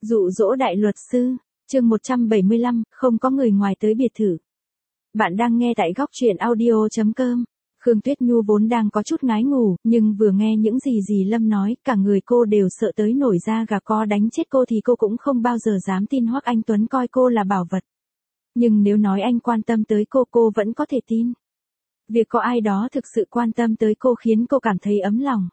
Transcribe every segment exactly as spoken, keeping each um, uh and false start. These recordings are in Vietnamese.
Dụ dỗ đại luật sư, chương một trăm bảy mươi lăm, không có người ngoài tới biệt thự. Bạn đang nghe tại góc truyện audio chấm com. Khương Tuyết Nhu vốn đang có chút ngái ngủ, nhưng vừa nghe những gì dì Lâm nói, cả người cô đều sợ tới nổi da gà, có đánh chết cô thì cô cũng không bao giờ dám tin Hoắc Anh Tuấn coi cô là bảo vật. Nhưng nếu nói anh quan tâm tới cô, cô vẫn có thể tin. Việc có ai đó thực sự quan tâm tới cô khiến cô cảm thấy ấm lòng.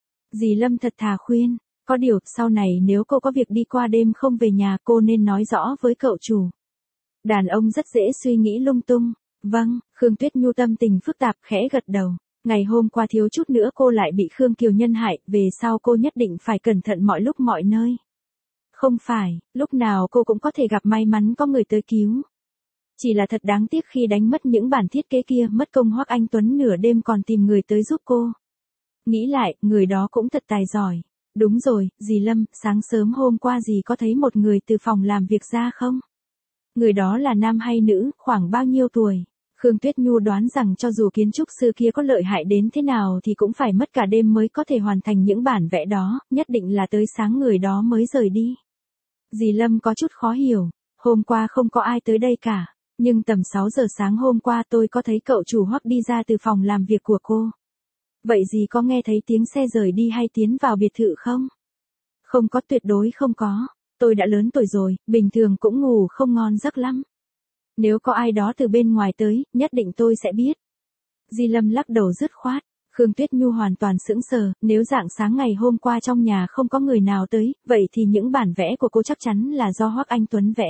Dì Lâm thật thà khuyên, có điều, sau này nếu cô có việc đi qua đêm không về nhà, cô nên nói rõ với cậu chủ. Đàn ông rất dễ suy nghĩ lung tung. Vâng, Khương Tuyết Nhu tâm tình phức tạp khẽ gật đầu. Ngày hôm qua thiếu chút nữa cô lại bị Khương Kiều Nhân hại, về sau cô nhất định phải cẩn thận mọi lúc mọi nơi. Không phải, lúc nào cô cũng có thể gặp may mắn có người tới cứu. Chỉ là thật đáng tiếc khi đánh mất những bản thiết kế kia, mất công Hoắc Anh Tuấn nửa đêm còn tìm người tới giúp cô. Nghĩ lại, người đó cũng thật tài giỏi. Đúng rồi, dì Lâm, sáng sớm hôm qua dì có thấy một người từ phòng làm việc ra không? Người đó là nam hay nữ, khoảng bao nhiêu tuổi? Khương Tuyết Nhu đoán rằng cho dù kiến trúc sư kia có lợi hại đến thế nào thì cũng phải mất cả đêm mới có thể hoàn thành những bản vẽ đó, nhất định là tới sáng người đó mới rời đi. Dì Lâm có chút khó hiểu, hôm qua không có ai tới đây cả, nhưng tầm sáu giờ sáng hôm qua tôi có thấy cậu chủ Hoắc đi ra từ phòng làm việc của cô. Vậy dì có nghe thấy tiếng xe rời đi hay tiến vào biệt thự không? Không có, tuyệt đối không có. Tôi đã lớn tuổi rồi, bình thường cũng ngủ không ngon giấc lắm. Nếu có ai đó từ bên ngoài tới, nhất định tôi sẽ biết. Di Lâm lắc đầu dứt khoát. Khương Tuyết Nhu hoàn toàn sững sờ, nếu rạng sáng ngày hôm qua trong nhà không có người nào tới, vậy thì những bản vẽ của cô chắc chắn là do Hoắc Anh Tuấn vẽ.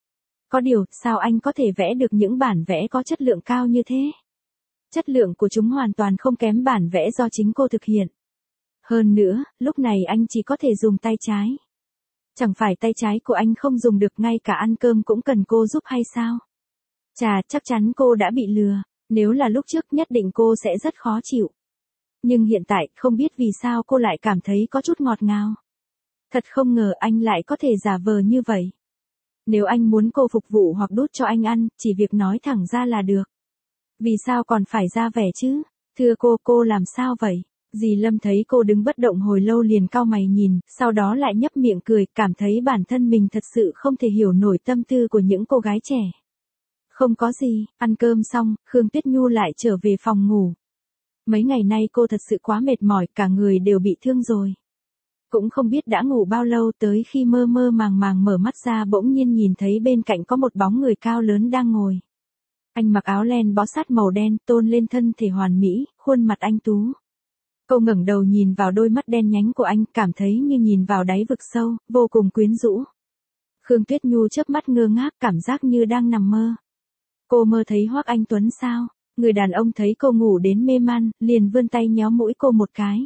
Có điều, sao anh có thể vẽ được những bản vẽ có chất lượng cao như thế? Chất lượng của chúng hoàn toàn không kém bản vẽ do chính cô thực hiện. Hơn nữa, lúc này anh chỉ có thể dùng tay trái. Chẳng phải tay trái của anh không dùng được, ngay cả ăn cơm cũng cần cô giúp hay sao? Chà, chắc chắn cô đã bị lừa, nếu là lúc trước nhất định cô sẽ rất khó chịu. Nhưng hiện tại, không biết vì sao cô lại cảm thấy có chút ngọt ngào. Thật không ngờ anh lại có thể giả vờ như vậy. Nếu anh muốn cô phục vụ hoặc đút cho anh ăn, chỉ việc nói thẳng ra là được. Vì sao còn phải ra vẻ chứ? Thưa cô, cô làm sao vậy? Dì Lâm thấy cô đứng bất động hồi lâu liền cau mày nhìn, sau đó lại nhấp miệng cười, cảm thấy bản thân mình thật sự không thể hiểu nổi tâm tư của những cô gái trẻ. Không có gì, ăn cơm xong, Khương Tuyết Nhu lại trở về phòng ngủ. Mấy ngày nay cô thật sự quá mệt mỏi, cả người đều bị thương rồi. Cũng không biết đã ngủ bao lâu, tới khi mơ mơ màng màng mở mắt ra bỗng nhiên nhìn thấy bên cạnh có một bóng người cao lớn đang ngồi. Anh mặc áo len bó sát màu đen, tôn lên thân thể hoàn mỹ, khuôn mặt anh tú. Cô ngẩng đầu nhìn vào đôi mắt đen nhánh của anh, cảm thấy như nhìn vào đáy vực sâu, vô cùng quyến rũ. Khương Tuyết Nhu chớp mắt ngơ ngác, cảm giác như đang nằm mơ. Cô mơ thấy Hoắc Anh Tuấn sao? Người đàn ông thấy cô ngủ đến mê man, liền vươn tay nhéo mũi cô một cái.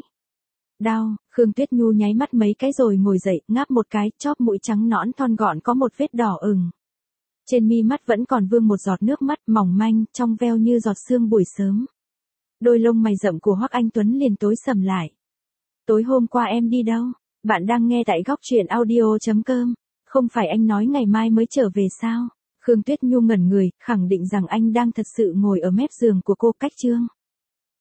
Đau, Khương Tuyết Nhu nháy mắt mấy cái rồi ngồi dậy, ngáp một cái, chóp mũi trắng nõn thon gọn có một vết đỏ ửng. Trên mi mắt vẫn còn vương một giọt nước mắt mỏng manh, trong veo như giọt sương buổi sớm. Đôi lông mày rậm của Hoắc Anh Tuấn liền tối sầm lại. Tối hôm qua em đi đâu? Bạn đang nghe tại góc truyện audio chấm com. Không phải anh nói ngày mai mới trở về sao? Khương Tuyết Nhu ngẩn người, khẳng định rằng anh đang thật sự ngồi ở mép giường của cô cách chương.